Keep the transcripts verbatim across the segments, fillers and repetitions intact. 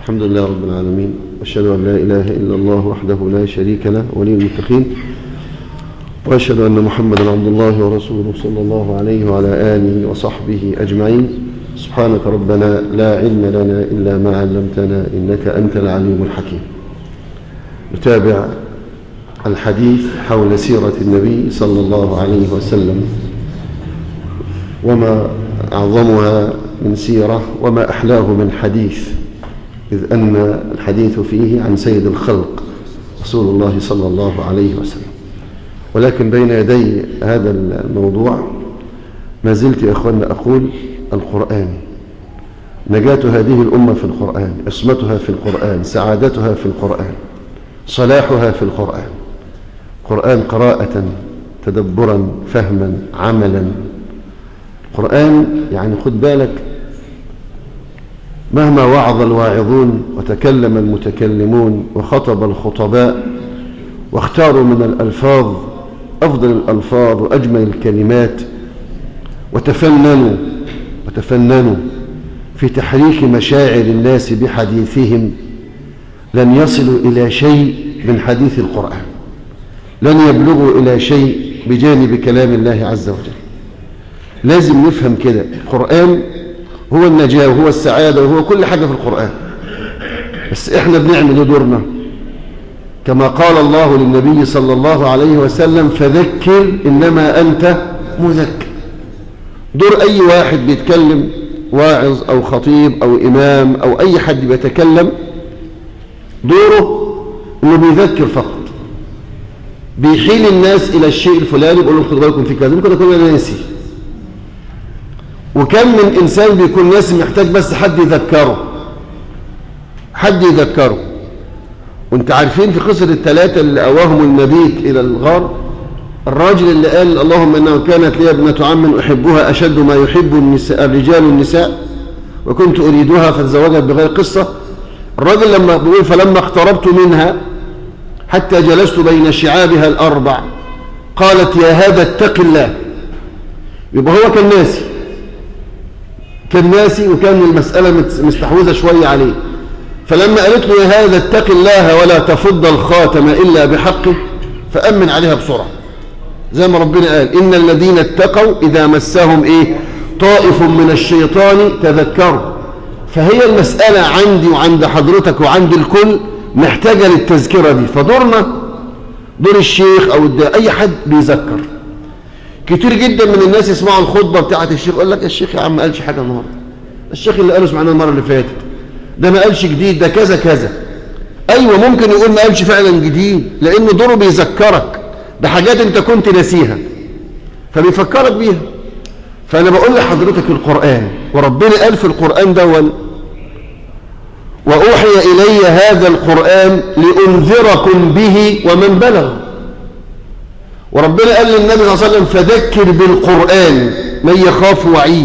الحمد لله رب العالمين، وأشهد أن لا إله إلا الله وحده لا شريك له ولي المتقين، وأشهد أن محمدا عبد الله ورسوله صلى الله عليه وعلى آله وصحبه أجمعين. سبحانك ربنا لا علم لنا إلا ما علمتنا إنك أنت العليم الحكيم. نتابع الحديث حول سيرة النبي صلى الله عليه وسلم، وما أعظمها من سيرة وما أحلاه من حديث، إذ أن الحديث فيه عن سيد الخلق رسول الله صلى الله عليه وسلم. ولكن بين يدي هذا الموضوع ما زلت يا أخوانا أقول القرآن، نجاة هذه الأمة في القرآن، عصمتها في القرآن، سعادتها في القرآن، صلاحها في القرآن. قرآن قراءة، تدبرا، فهما، عملا. القرآن يعني خد بالك، مهما وعظ الواعظون وتكلم المتكلمون وخطب الخطباء واختاروا من الألفاظ أفضل الألفاظ وأجمل الكلمات وتفننوا وتفننوا في تحريك مشاعر الناس بحديثهم، لن يصلوا إلى شيء من حديث القرآن، لن يبلغوا إلى شيء بجانب كلام الله عز وجل. لازم نفهم كده، القرآن هو النجاة وهو السعادة وهو كل حاجة في القرآن. بس احنا بنعمل دورنا كما قال الله للنبي صلى الله عليه وسلم: فذكر إنما أنت مذكر. دور أي واحد بيتكلم، واعظ أو خطيب أو إمام أو أي حد بيتكلم، دوره إنه بيذكر فقط، بيحيل الناس إلى الشيء الفلاني، بيقول لهم خدوا بالكم في كذا، ممكن أكون أنا ناسي. وكم من إنسان بيكون ناسي محتاج بس حد يذكره، حد يذكره. وانت عارفين في قصة الثلاثة اللي أواهم المبيت إلى الغار، الراجل اللي قال: اللهم إنه كانت لي ابنة عم أحبها أشد ما يحب النساء الرجال النساء وكنت أريدها فتزوجت بغير قصة. الراجل لما بيقول: فلما اقتربت منها حتى جلست بين شعابها الأربع قالت: يا هذا اتق الله. يبقى هو كان ناسي، كان ناسي وكان المسألة مستحوذة شوية عليه. فلما قالت له: يا هذا اتق الله ولا تفض الخاتم إلا بحقه، فأمن عليها بسرعة، زي ما ربنا قال: إن الذين اتقوا إذا مسهم إيه طائف من الشيطان تذكروا. فهي المسألة عندي وعند حضرتك وعند الكل محتاجة للتذكرة دي. فدورنا دور الشيخ أو أي حد بيذكر. كتير جدا من الناس يسمعوا الخطبة بتاعة الشيخ يقول لك: الشيخ يا عم ما قالش حاجة النهاردة، الشيخ اللي قاله سمعناه المرة اللي فاتت، ده ما قالش جديد، ده كذا كذا. أيوة ممكن يقول ما قالش فعلا جديد، لأنه دوره بيذكرك بحاجات أنت كنت ناسيها فبيفكرك بيها. فأنا بقول لحضرتك القرآن، وربنا قال في القرآن دون: وأوحي إلي هذا القرآن لأنذركم به ومن بلغ. وربنا قال للنبي صلى الله عليه وسلم: فذكر بالقرآن من يخاف وعيد.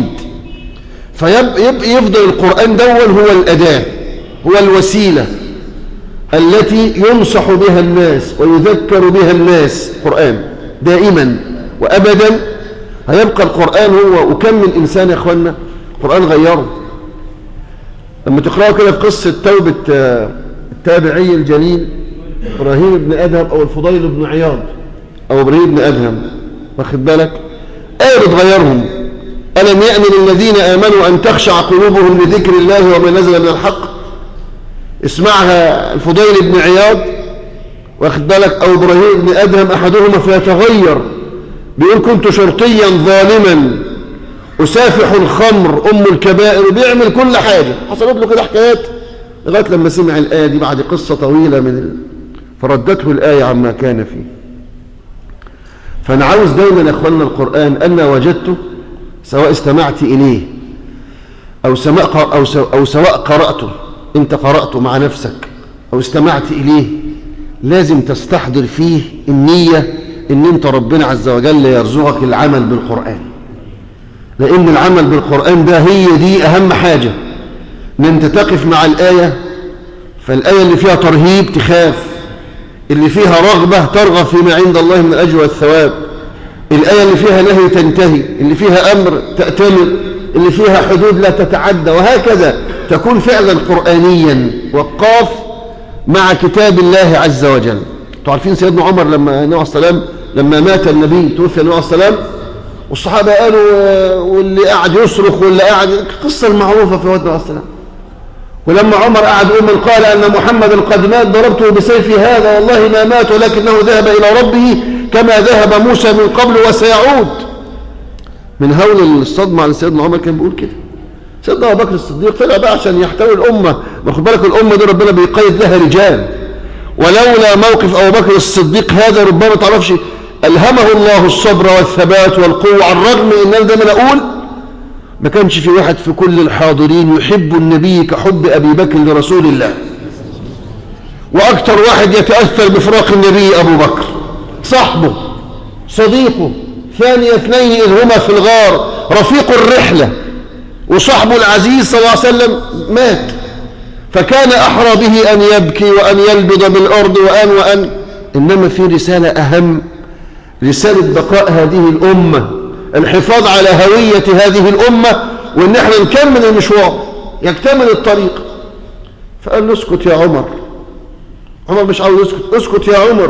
فيفضل القرآن دون هو الأداة، هو الوسيلة التي ينصح بها الناس ويذكر بها الناس. القرآن دائما وأبدا هيبقى القرآن هو. وكم من إنسان يا أخوانا القرآن غيره. لما تقرأوا كده في قصة توبة التابعي الجليل إبراهيم بن أدهم أو الفضيل بن عياض أو إبراهيم بن أدهم، واخد بالك، آية بتغيرهم: ألم يأن للذين آمنوا أن تخشع قلوبهم لذكر الله وما نزل من الحق. اسمعها الفضيل بن عياض، واخد بالك، أو إبراهيم بن أدهم أحدهما فيتغير، بيقول: كنت شرطيا ظالما أسافح الخمر أم الكبائر، وبيعمل كل حاجة. حصلت له كده حكايات لغاية لما سمع الآية دي بعد قصة طويلة من ال... فردته الآية عما كان فيه. فأنا عاوز دايما يا أخوانا القرآن أنا وجدته، سواء استمعت إليه أو, سماء أو, سو أو سواء قرأته، أنت قرأته مع نفسك أو استمعت إليه، لازم تستحضر فيه النية إن أنت ربنا عز وجل يرزقك العمل بالقرآن. لأن العمل بالقرآن ده هي دي أهم حاجة، إن أنت تقف مع الآية، فالآية اللي فيها ترهيب تخاف، اللي فيها رغبة ترغب فيما عند الله من الأجر والثواب، الآية اللي فيها نهي تنتهي، اللي فيها أمر تأتمر، اللي فيها حدود لا تتعدى، وهكذا. تكون فعلا قرآنيا وقاف مع كتاب الله عز وجل. انتوا عارفين سيدنا عمر لما النبي عليه السلام لما مات النبي توفي النبي عليه السلام والصحابة قالوا واللي قاعد يصرخ واللي قاعد القصة المعروفة في وقت النبي عليه السلام. ولما عمر قعد يقول من قال أن محمدا قد مات ضربته بسيفي هذا والله ما مات ولكنه ذهب إلى ربه كما ذهب موسى من قبل وسيعود. من هول الصدمة على سيدنا عمر كان بيقول كده. سيدنا أبو بكر الصديق طلع بقى عشان يحتوي الأمة، واخد بالك الأمة دي ربنا بيقيد لها رجال، ولولا موقف أبو بكر الصديق هذا ربما تعرفش ألهمه الله الصبر والثبات والقوة، على الرغم من أن دايما أقول ما كانش في واحد في كل الحاضرين يحب النبي كحب أبي بكر لرسول الله، وأكثر واحد يتأثر بفراق النبي أبو بكر، صاحبه صديقه ثاني اثنين إذ هما في الغار، رفيق الرحلة وصاحبه العزيز صلى الله عليه وسلم مات، فكان أحرى به أن يبكي وأن يلبض بالأرض وأن وأن إنما في رسالة أهم، رسالة بقاء هذه الأمة، الحفاظ على هوية هذه الأمة، وإن احنا نكمل المشوار يكتمل الطريق. فقال له اسكت يا عمر. عمر مش عاوز يسكت، اسكت يا عمر.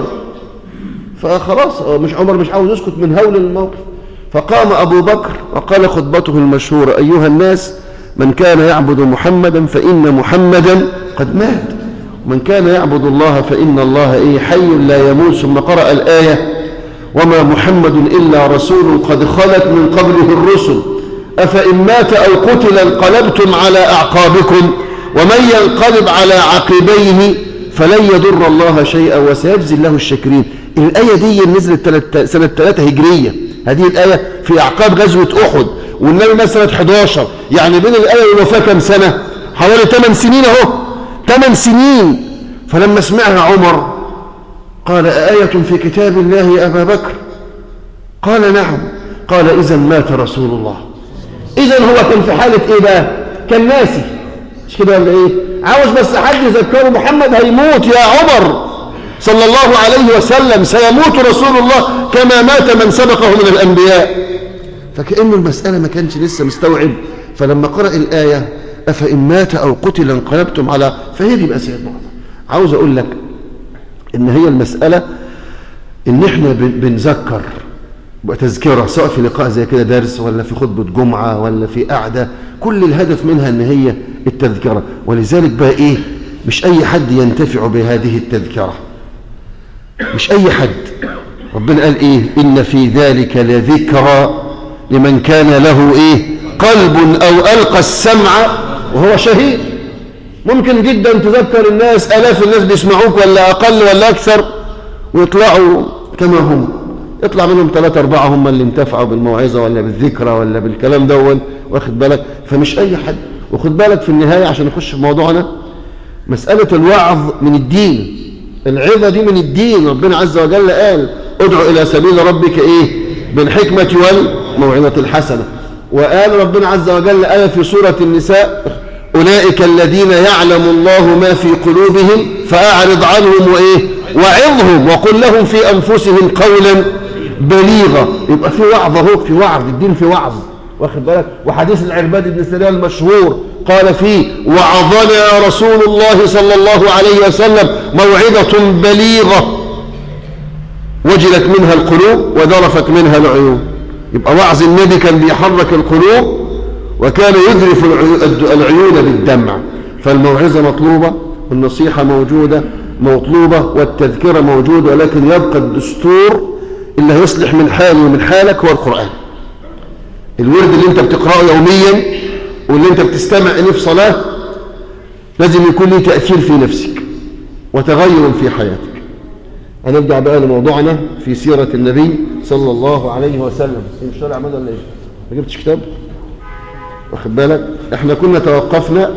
فخلاص مش عمر مش عاوز يسكت من هول الموقف. فقام أبو بكر وقال خطبته المشهورة: أيها الناس، من كان يعبد محمدا فإن محمدا قد مات، ومن كان يعبد الله فإن الله إيه حي لا يموت. ثم قرأ الآية: وما محمد إلا رسول قد خلت من قبله الرسل أفإن مات أو قتل انقلبتم على أعقابكم ومن ينقلب على عقبيه فلن يضر الله شيئا وسيجزي الله الشاكرين. الآية دي نزلت سنة ثلاثة هجرية، هذه الآية في أعقاب غزوة أحد، والنبي مات سنة حداشر، يعني بين الآية والوفاة كم سنة؟ حوالي ثمان سنين أهو، ثمان سنين. فلما سمعها عمر قال: آية في كتاب الله يا أبا بكر؟ قال: نعم. قال: إذن مات رسول الله. إذن هو كان في حالة إيه بقى؟ كان ناسي، مش كده ولا إيه؟ عاوز بس حد يذكره محمد هيموت يا عمر صلى الله عليه وسلم، سيموت رسول الله كما مات من سبقه من الأنبياء. فكأن المسألة ما كانش لسه مستوعب. فلما قرأ الآية: أفإن مات أو قتل انقلبتم على، فهي دي بقى سيدنا عمر. عاوز أقول لك إن هي المسألة إن إحنا بنذكر وتذكرة، سواء في لقاء زي كده درس ولا في خطبة جمعة ولا في قعدة، كل الهدف منها إن هي التذكرة. ولذلك بقى إيه، مش أي حد ينتفع بهذه التذكرة، مش أي حد. ربنا قال إيه: إن في ذلك لذكرى لمن كان له إيه قلب أو ألقى السمع وهو شهيد. ممكن جدا تذكر الناس، آلاف الناس بيسمعوك ولا أقل ولا أكثر، ويطلعوا كما هم، يطلع منهم ثلاثة أربعة هم اللي انتفعوا بالموعظة ولا بالذكرى ولا بالكلام دون، واخد بالك؟ فمش أي حد. وخد بالك في النهاية عشان نخش في موضوعنا، مسألة الوعظ من الدين، العظة دي من الدين. ربنا عز وجل قال: ادعو إلى سبيل ربك إيه بالحكمة والموعظة الحسنة. وقال ربنا عز وجل آية في سورة النساء: أولئك الذين يعلم الله ما في قلوبهم فأعرض عنهم وإيه وعظهم وقل لهم في أنفسهم قولا بليغا. يبقى في وعظ اهو، في وعظ، الدين في وعظ، واخد بالك؟ وحديث العرباد بن سرية المشهور قال فيه: وعظنا رسول الله صلى الله عليه وسلم موعظة بليغة وجلت منها القلوب وذرفت منها العيون. يبقى وعظ النبي كان بيحرك القلوب وكان يذرف العيون بالدمع. فالموعظة مطلوبة، والنصيحة موجودة مطلوبة، والتذكرة موجودة، ولكن يبقى الدستور اللي هيصلح من حالي ومن حالك هو القرآن. الورد اللي انت بتقرأه يوميا واللي انت بتستمع إليه في صلاة لازم يكون له تأثير في نفسك وتغير في حياتك. هنرجع بقى لموضوعنا في سيرة النبي صلى الله عليه وسلم. ايه مش طالع عماد ولا ايه؟ ما جبتش كتاب؟ واخد بالك؟ احنا كنا توقفنا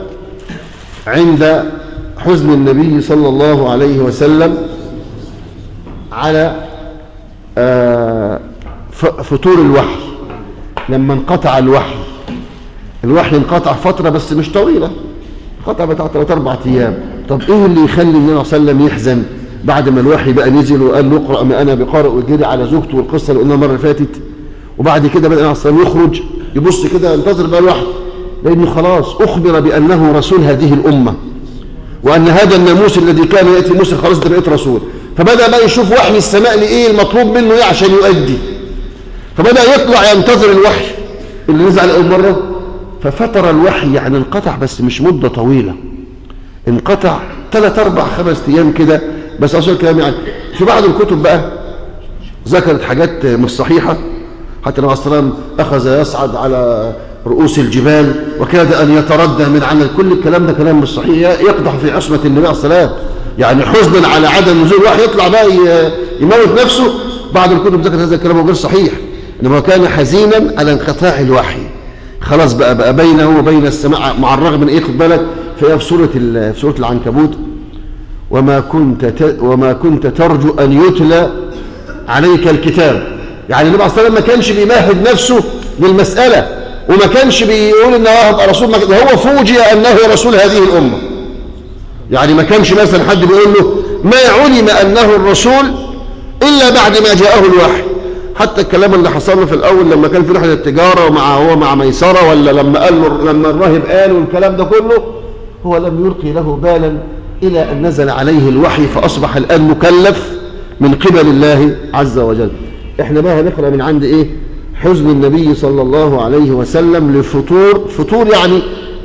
عند حزن النبي صلى الله عليه وسلم على فطور الوحي، لما انقطع الوحي. الوحي انقطع فترة بس مش طويلة، انقطع بتاع ثلاث أربع أيام. طب ايه اللي يخلي النبي صلى الله عليه وسلم يحزن بعد ما الوحي بقى نزل وقال له اقرأ ما أنا بقارئ، وجري على زوجته والقصة اللي قلنا المرة اللي فاتت؟ وبعد كده بدأ النبي صلى الله عليه وسلم يخرج يبص كده ينتظر بقى الوحي، لأنه خلاص أخبر بأنه رسول هذه الأمة، وأن هذا الناموس الذي كان يأتي موسى خلاص ده بقيت رسول. فبدأ بقى يشوف وحي السماء لإيه المطلوب منه إيه عشان يؤدي، فبدأ يطلع ينتظر الوحي اللي نزل على أول مرة. ففتر الوحي، يعني انقطع بس مش مدة طويلة، انقطع ثلاث أربع خمس أيام كده بس. أصل الكلام يعني في بعض الكتب بقى ذكرت حاجات مش صحيحة، حتى النبي صلى الله عليه وسلم أخذ يصعد على رؤوس الجبال وكاد أن يتردى من عمل. كل الكلام ده كلام مش صحيح، يقدح في عصمة النبي عليه الصلاة والسلام، يعني حزنا على عدم نزول الوحي يطلع بقى يموت نفسه. بعض الكتب ذكرت هذا الكلام غير صحيح، إنما كان حزينا على انقطاع الوحي، خلاص بقى بقى بينه وبين السماء، مع الرغم من إيه خد بالك في سورة في سورة العنكبوت وما كنت وما كنت ترجو أن يتلى عليك الكتاب. يعني النبي عليه الصلاة والسلام ما كانش بيمهد نفسه للمسألة، وما كانش بيقول إنه هبقى رسول، هو فوجئ أنه رسول هذه الأمة. يعني ما كانش مثلا حد بيقول له ما علم أنه الرسول إلا بعد ما جاءه الوحي. حتى الكلام اللي حصل له في الأول لما كان في رحلة التجارة ومع هو مع ميسرة، ولا لما قال له لما الراهب قال والكلام ده كله، هو لم يلقي له بالا إلى أن نزل عليه الوحي، فأصبح الآن مكلف من قبل الله عز وجل. احنا بقى هنقرأ من عند ايه؟ حزن النبي صلى الله عليه وسلم لفتور، فتور يعني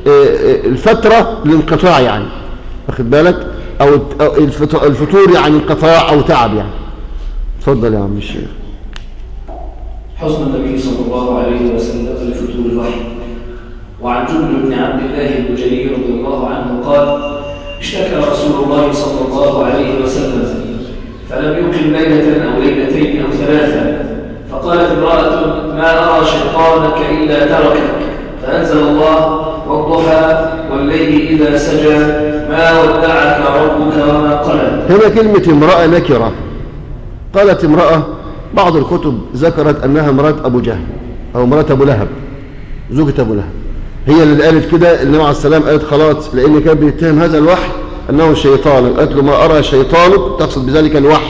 الفترة للانقطاع، يعني واخد بالك، او الفتور يعني انقطاع او تعب يعني. اتفضل يا عم الشيخ. حزن النبي صلى الله عليه وسلم لفتور الوحي. وعن جبر بن عبد الله البجلي رضي الله عنه قال: اشتكى رسول الله صلى الله عليه وسلم فلم يقم ليلة أو ليلتين أو ثلاثة، فقالت امرأة: ما أرى شيطانك إلا تركك، فأنزل الله: والضحى والليل إذا سجى ما ودعك ربك وما قلى. هنا كلمة امرأة نكرة. قالت امرأة، بعض الكتب ذكرت أنها امرأة أبو جهل أو امرأة أبو لهب، زوجة أبو لهب، هي اللي قالت كده. النبي عليه السلام قالت خلاص، لأن كان بيتهم هذا الوحي أنه شيطان، قالت له: ما أرى شيطانك، تقصد بذلك الوحي،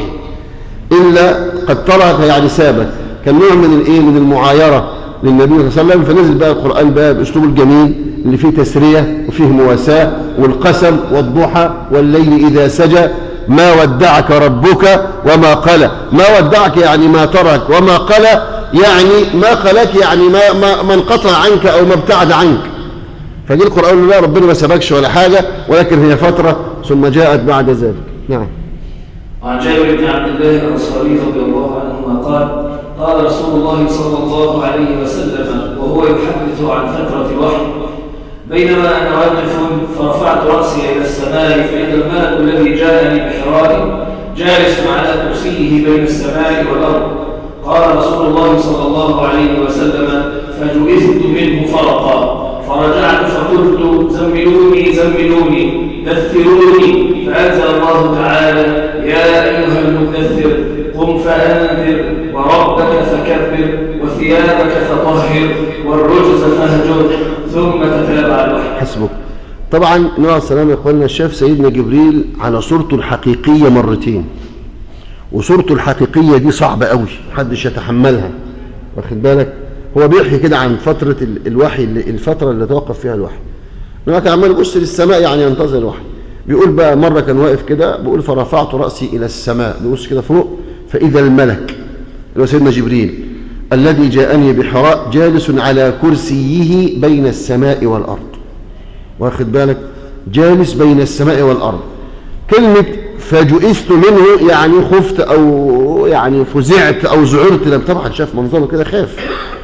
إلا قد ترك يعني سابك. كان نوع من الإيه من المعايرة للنبي صلى الله عليه وسلم. فنزل بقى القرآن بقى بأسلوب الجميل اللي فيه تسرية وفيه مواساة، والقسم والضحى والليل إذا سجى ما ودعك ربك وما قلى. ما ودعك يعني ما ترك، وما قلى يعني ما قلك، يعني ما, ما, ما انقطع عنك أو ما ابتعد عنك. فجي القرآن: لا، ربنا ما سبكش ولا حاجة، ولكن هي فترة ثم جاءت بعد ذلك. نعم. وعن جابر بن عبد الله الأنصاري رضي الله عنهما قال: قال رسول الله صلى الله عليه وسلم وهو يحدث عن فترة الوحي: بينما أنا واقف فرفعت رأسي إلى السماء فإذا الملك الذي جاءني بحرار جالس على كرسيه بين السماء والأرض. قال رسول الله صلى الله عليه وسلم: فجئت منه فرقا، فرجعت فقلت: زملوني زملوني دثروني، فأنزل الله تعالى: يا أيها المدثر قم فأنذر وربك فكبر وثيابك فطهر والرجز فاهجر، ثم تتابع الوحي. حسبك. طبعا النبي عليه السلام يا اخواننا شاف سيدنا جبريل على صورته الحقيقية مرتين، وصورته الحقيقية دي صعبة قوي، محدش يتحملها، واخد بالك. هو بيحكي كده عن فترة الوحي، الفترة اللي توقف فيها الوحي. النبي كان عمال يبص للسماء يعني ينتظر الوحي. بيقول بقى مرة كان واقف كده، بيقول: فرفعت رأسي إلى السماء، بيبص كده فوق، فإذا الملك اللي هو سيدنا جبريل الذي جاءني بحراء جالس على كرسيه بين السماء والأرض، واخد بالك، جالس بين السماء والأرض. كلمة فجئت منه يعني خفت أو يعني فزعت أو زعرت، لم طبعا شاف منظره كده خاف،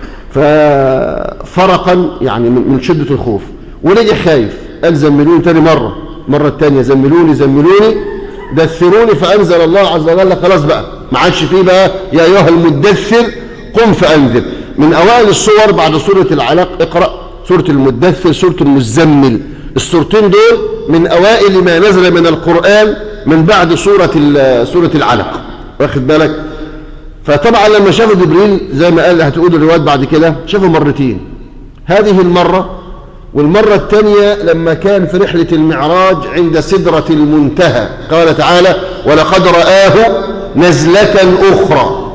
ففرقا يعني من شدة الخوف، ورجع خايف، قال: زملوني تاني مرة، مرة التانية: زملوني زملوني دثروني. فأنزل الله عز وجل: خلاص بقى ما عادش فيه بقى يا أيها المدثر قم فأنذر. من أوائل الصور بعد سورة العلق اقرأ سورة المدثر، سورة المزمل. السورتين دول من أوائل ما نزل من القرآن من بعد سورة سورة العلق، واخد بالك. فطبعا لما شافوا جبريل زي ما قال هتقول الروايات بعد كده، شافوا مرتين، هذه المرة والمرة الثانية لما كان في رحلة المعراج عند سدرة المنتهى. قال تعالى: ولقد رآه نزلة أخرى،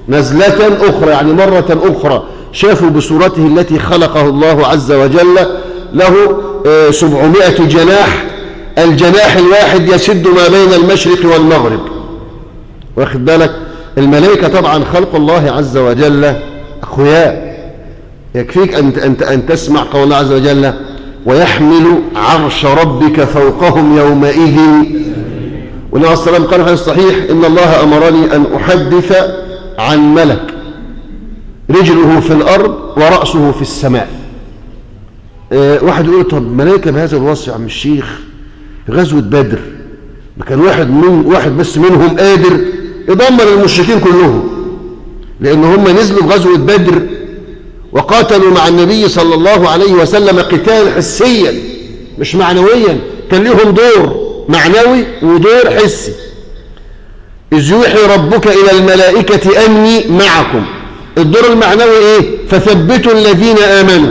نزلة أخرى يعني مرة أخرى، شافوا بصورته التي خلقه الله عز وجل له سبعمائة جناح، الجناح الواحد يسد ما بين المشرق والمغرب. واخد بالك؟ الملائكة طبعا خلق الله عز وجل أخوياء. يكفيك أن, أن, أن تسمع قول الله عز وجل ويحمل عرش ربك فوقهم يومئذ. والنبي عليه الصلاة والسلام قال في الصحيح إن الله أمرني أن أحدث عن ملك رجله في الأرض ورأسه في السماء. أه واحد يقول طب ملائكة بهذا الوصف يا عم الشيخ؟ في غزوة بدر كان واحد من واحد بس منهم قادر يدمر المشركين كلهم، لأن هم نزلوا في غزوة بدر وقاتلوا مع النبي صلى الله عليه وسلم قتال حسيا مش معنويا، كان لهم دور معنوي ودور حسي. إذ يوحي ربك إلى الملائكة أني معكم. الدور المعنوي إيه؟ فثبتوا الذين آمنوا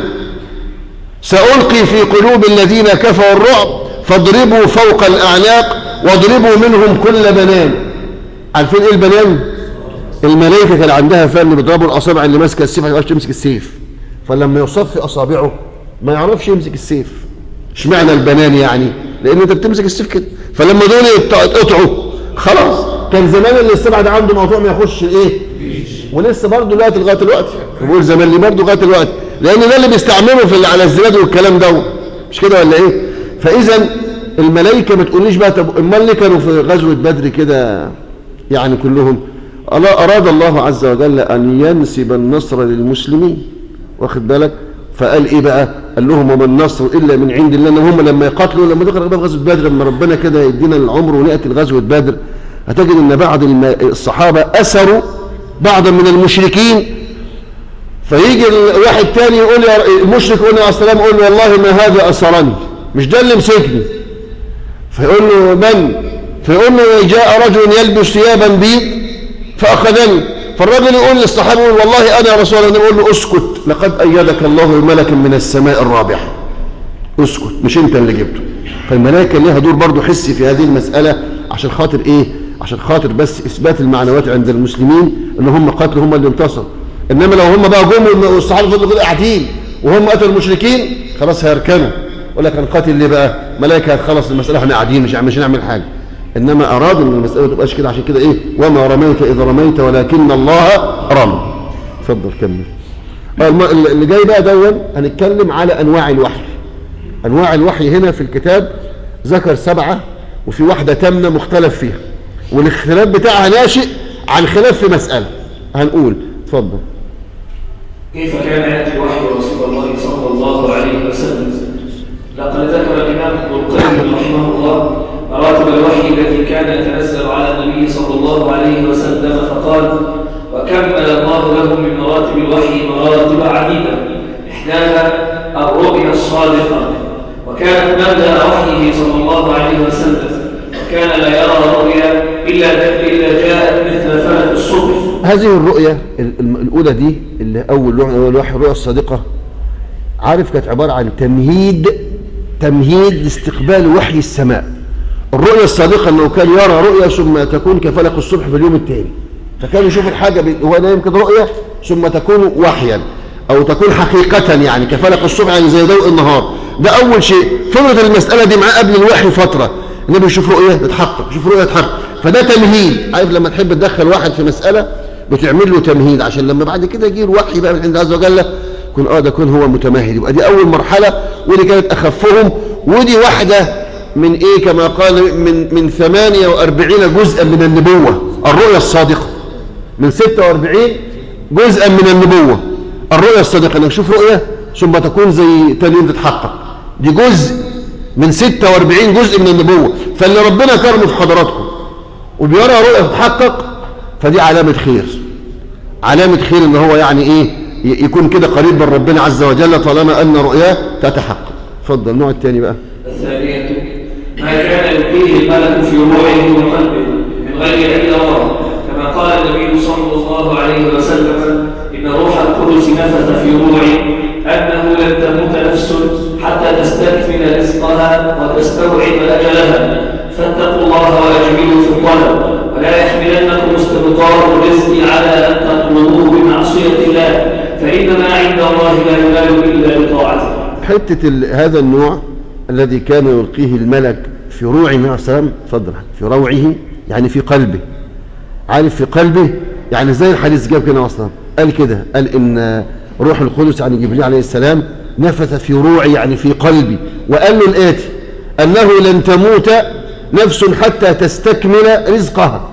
سألقي في قلوب الذين كفروا الرعب فاضربوا فوق الأعناق واضربوا منهم كل بنان. عارفين إيه البنان؟ الملائكة كان عندها فن بيضربوا الأصابع اللي ماسكة السيف ما يعرفش يمسك السيف، فلما يصفي أصابعه ما يعرفش يمسك السيف. اشمعنى البنان يعني؟ لأن أنت بتمسك السيف كده، فلما دول يتقطعوا خلاص كان زمان اللي السبعة ده عنده موضوع ما يخش إيه؟ ولسه برضه لغاية لغاية الوقت، بقول زمان لي برضه لغاية الوقت، لأن ده اللي بيستعملوا في على الزناد والكلام ده، مش كده ولا إيه؟ فإذا الملائكة ما تقوليش بقى طب امال ليه كانوا في غزوة بدر كده يعني كلهم؟ الله أراد الله عز وجل أن ينسب النصر للمسلمين، واخد بالك؟ فقال إيه بقى؟ قال لهم وما النصر إلا من عند الله. إن هم لما يقاتلوا لما تقرأ بقى غزوة بدر لما ربنا كده يدينا العمر ونأتي لغزوة بدر هتجد إن بعض الصحابة أسروا بعضا من المشركين، فيجي واحد تاني يقول يا المشرك يقول يا السلام يقول له والله ما هذا أسرني، مش ده اللي مسكني. فيقول له من؟ فيقول له جاء رجل يلبس ثيابا بيض فأخذني. فالرجل يقول للصحابة يقول والله أنا يا رسول الله. يقول له اسكت لقد أيدك الله بملك من السماء الرابع. اسكت مش أنت اللي جبته. فالملائكة ليها دور برضو حسي في هذه المسألة عشان خاطر إيه؟ عشان خاطر بس إثبات المعنويات عند المسلمين إن هم قاتلوا هم اللي انتصروا. إنما لو هم بقى جم والصحابة فضلوا كده قاعدين وهم قتلوا المشركين خلاص هيركنوا. يقول لك هنقاتل ليه بقى؟ ملائكة هتخلص المسألة احنا قاعدين مش مش هنعمل حاجة. إنما أرادوا إن المسألة ما تبقاش كده عشان كده إيه؟ وما رميت إذ رميت ولكن الله رمى. اتفضل كمل. اللي جاي بقى دون هنتكلم على أنواع الوحي. أنواع الوحي هنا في الكتاب ذكر سبعة وفي واحدة تامنة مختلف فيها، والاختلاف بتاعها ناشئ عن خلاف في مسألة. هنقول اتفضل. كيف كان يأتي وحي رسول الله صلى الله عليه وسلم؟ لقد ذكر الإمام ابن القيم رحمه الله مراتب الوحي التي كان يتنزل على النبي صلى الله عليه وسلم فقال وكمل الله له من مراتب الوحي مراتب عديدة إحداها الرؤيا الصادقة، وكانت مبدأ وحيه صلى الله عليه وسلم، وكان لا يرى رؤيا إلا إلا جاءت مثل فلك الصبح. هذه الرؤيا الأولى دي اللي أول وحي الرؤيا الصادقة عارف كانت عبارة عن تمهيد تمهيد لاستقبال وحي السماء. الرؤيا الصادقة أنه كان يرى رؤيا ثم تكون كفلق الصبح في اليوم التالي، فكان يشوف الحاجة هو نايم كده رؤيا ثم تكون وحيا أو تكون حقيقة يعني كفلق الصبح يعني زي ضوء النهار. ده أول شيء. فضلت المسألة دي معاه قبل الوحي فترة، النبي يشوف رؤيا يتحقق يشوف رؤيا يتحقق، فده تمهيد. عارف لما تحب تدخل واحد في مسألة بتعمل له تمهيد عشان لما بعد كده يجي الوحي بقى من عند عز وجل يكون اه ده يكون هو متمهد. يبقى دي أول مرحلة ودي كانت أخفهم، ودي واحدة من إيه كما قال من من ثمانية وأربعين جزءا من النبوة. الرؤيا الصادقة من ستة وأربعين جزءا من النبوة. الرؤيا الصادقة انك تشوف رؤيا ثم تكون زي تاني يوم تتحقق، دي جزء من ستة وأربعين جزء من النبوة. فاللي ربنا كرمه في حضراتكم وبيرى رؤيا تتحقق فدي علامة خير، علامة خير ان هو يعني ايه يكون كده قريب من ربنا عز وجل طالما ان رؤياه تتحقق. اتفضل. النوع الثاني بقى. الثانية ما كان يلقيه الملك في روعه وقلبه من غير أن يراه، كما قال النبي صلى الله عليه وسلم إن روح القدس نفث في روعي أنه لن تموت نفس حتى تستكمل رزقها وتستوعب أجلها، فاتقوا الله وأجملوا في الطلب ولا يحملنكم استبطار الرزق على أن تطلبوه بمعصية الله، فإن ما عند الله لا ينال إلا بطاعته. حتة هذا النوع الذي كان يلقيه الملك في روع النبي عليه السلام، اتفضل، في روعه يعني في قلبه، عارف في قلبه يعني زي الحديث جاب كده اصلا، قال كده، قال ان روح القدس عن جبريل عليه السلام نفث في روعي يعني في قلبي، وقال له الآتي أنه لن تموت نفس حتى تستكمل رزقها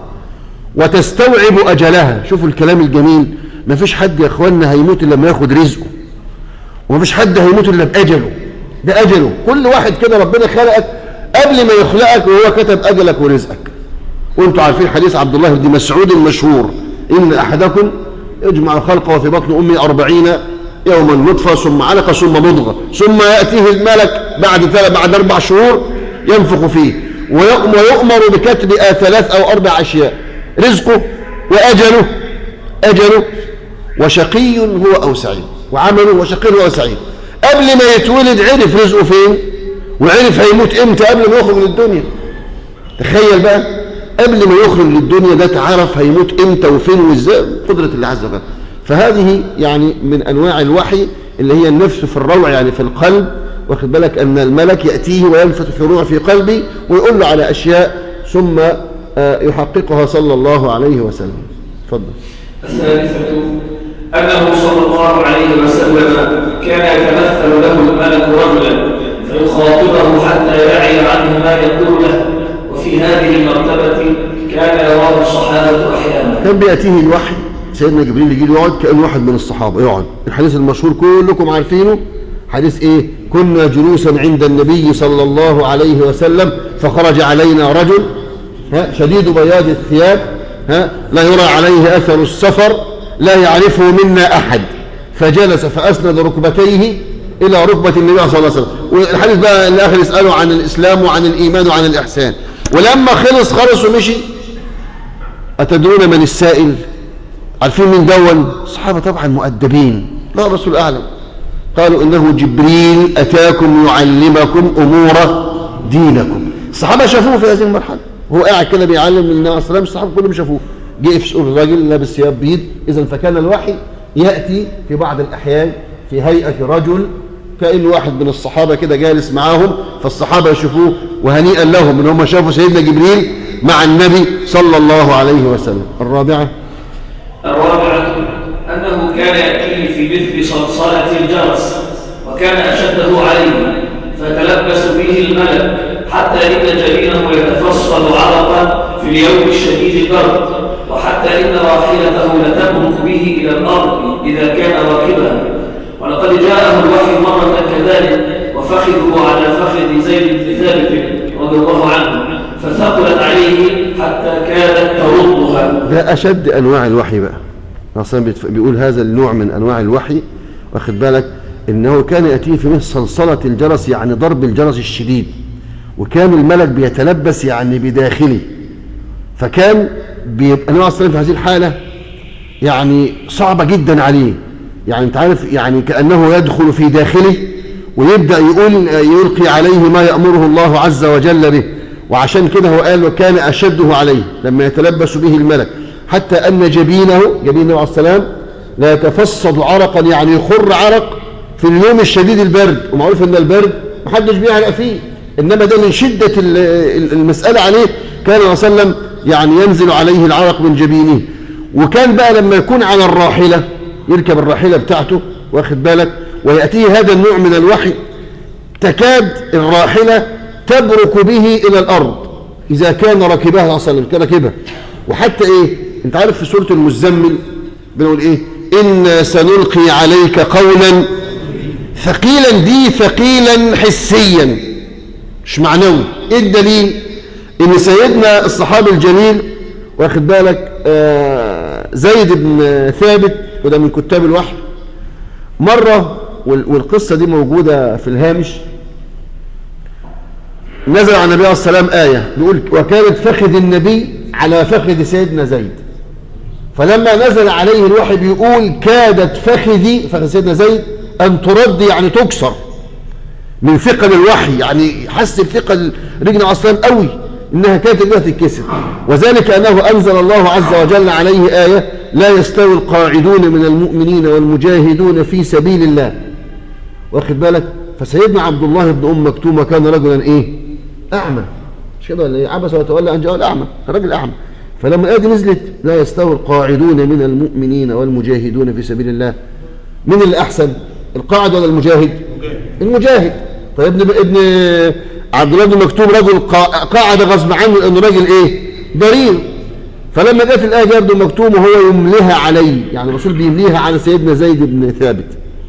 وتستوعب أجلها. شوفوا الكلام الجميل، ما فيش حد يا أخوانا هيموت إلا لما ياخد رزقه، وما فيش حد هيموت إلا بأجله، ده أجله. كل واحد كده ربنا خلقك قبل ما يخلقك وهو كتب أجلك ورزقك. وانتوا عارفين حديث عبد الله بن مسعود المشهور، إن أحدكم يجمع خلقه في بطن أمه أربعين يوما نطفة ثم علقة ثم مضغة ثم يأتيه الملك بعد بعد أربع شهور ينفخ فيه ويؤمر بكتب ثلاث أو أربع أشياء: رزقه وأجله أجله وشقي هو أو سعيد، وعمله وشقي هو أو سعيد. قبل ما يتولد عرف رزقه فين وعرف هيموت امتى قبل ما يخرج للدنيا. تخيل بقى، قبل ما يخرج للدنيا ده تعرف هيموت امتى وفين وازاي، قدرة الله عز وجل. فهذه يعني من أنواع الوحي اللي هي النفس في الروع يعني في القلب. واخد بالك أن الملك يأتيه ويلفت في روع في قلبي ويقول له على أشياء ثم يحققها صلى الله عليه وسلم. تفضل. الثالثة أنه صلى الله عليه وسلم كان يتمثل له الملك رجلا فيخاطبه حتى يعي عنه ما يقول له، وفي هذه المرتبة كان يراه الصحابة أحيانا. كان بيأتيه الوحي، سيدنا جبريل يجي يقعد كأن واحد من الصحابة يقعد. الحديث المشهور كلكم عارفينه، حديث ايه؟ كنا جلوسا عند النبي صلى الله عليه وسلم فخرج علينا رجل ها شديد بياض الثياب ها لا يرى عليه أثر السفر لا يعرفه منا أحد، فجلس فأسند ركبتيه إلى ركبة النبي صلى الله عليه وسلم. والحديث بقى الآخر يسأله عن الإسلام وعن الإيمان وعن الإحسان. ولما خلص خلص ومشي، أتدرون من السائل؟ عارفين من دون؟ الصحابة طبعا مؤدبين، لا الرسول أعلم. قالوا إنه جبريل أتاكم يعلمكم أمور دينكم. الصحابة شافوه في هذه المرحلة هو قاعد كده بيعلم النبي عليه الصلاة والسلام، الصحابة كلهم شافوه. جاء في الراجل لابس ثياب بيض، إذا فكان الوحي يأتي في بعض الأحيان في هيئة رجل كأن واحد من الصحابة كده جالس معاهم، فالصحابة يشوفوه وهنيئا لهم ان هم شافوا سيدنا جبريل مع النبي صلى الله عليه وسلم. الرابعة الرابعة أنه كان يأتيه في مثل صلصلة الجرس وكان أشده عليه فتلبس به الملك حتى إن جبينه يتفصل عرقا في اليوم الشديد البرد، وحتى إن راحلته لتبرك به إلى الأرض إذا كان راكبها. ولقد جاءه الوحي مرة كذلك وفخذه على فخذ زيد بن ثابت رضي الله عنه فثقلت عليه حتى كادت تردها. ده أشد أنواع الوحي بقى، أصلا بيقول هذا النوع من أنواع الوحي. واخد بالك إنه كان يأتيه في مثل صلصلة الجرس يعني ضرب الجرس الشديد، وكان الملك بيتلبس يعني بداخله، فكان بيبقى النبي صلى الله عليه وسلم في هذه الحالة يعني صعبة جدا عليه. يعني انت عارف يعني كأنه يدخل في داخله ويبدأ يقول يلقي عليه ما يأمره الله عز وجل به. وعشان كده هو قال وكان أشده عليه لما يتلبس به الملك حتى أن جبينه جبين النبي عليه السلام لا يتفصد عرقا يعني يخر عرق في اليوم الشديد البرد. ومعروف ان البرد محدش بيعرق فيه، انما ده من شدة المسألة عليه كان صلى الله عليه وسلم يعني ينزل عليه العرق من جبينه. وكان بقى لما يكون على الراحلة يركب الراحلة بتاعته واخد بالك ويأتيه هذا النوع من الوحي تكاد الراحلة تبرك به إلى الأرض إذا كان ركبها صلى الله عليه وسلم كان ركبها. وحتى إيه انت عارف في سورة المزمل بنقول إيه؟ إنا سنلقي عليك قولا ثقيلا، دي ثقيلا حسيا مش معنوي. إيه الدليل؟ إن سيدنا الصحابي الجليل واخد بالك آه زيد بن ثابت وده من كتاب الوحي مرة، والقصة دي موجودة في الهامش، نزل على النبي عليه الصلاة والسلام آية بيقول وكانت فخذ النبي على فخذ سيدنا زيد، فلما نزل عليه الوحي بيقول كادت فخذي فخذ سيدنا زيد أن ترد يعني تكسر من ثقل الوحي، يعني حس بثقل رجل عليه الصلاة والسلام قوي إنها كانت الجهة تتكسر. وذلك أنه أنزل الله عز وجل عليه آية لا يستوي القاعدون من المؤمنين والمجاهدون في سبيل الله واخد بالك. فسيدنا عبد الله بن أم مكتوم كان رجلا إيه؟ أعمى، مش كده ولا إيه؟ عبس وتولى أن جاءه الأعمى، الرجل أعمى. فلما الآية دي نزلت لا يستوي القاعدون من المؤمنين والمجاهدون في سبيل الله، من اللي أحسن؟ القاعد ولا المجاهد؟ المجاهد. طيب ابن ابن عبد الله بن مكتوم رجل قاعد غصب عنه لأنه راجل إيه؟ ضرير. فلما جاءت الآية جاء ابن مكتوم وهو يمليها عليه، يعني الرسول بيمليها على سيدنا زيد بن ثابت.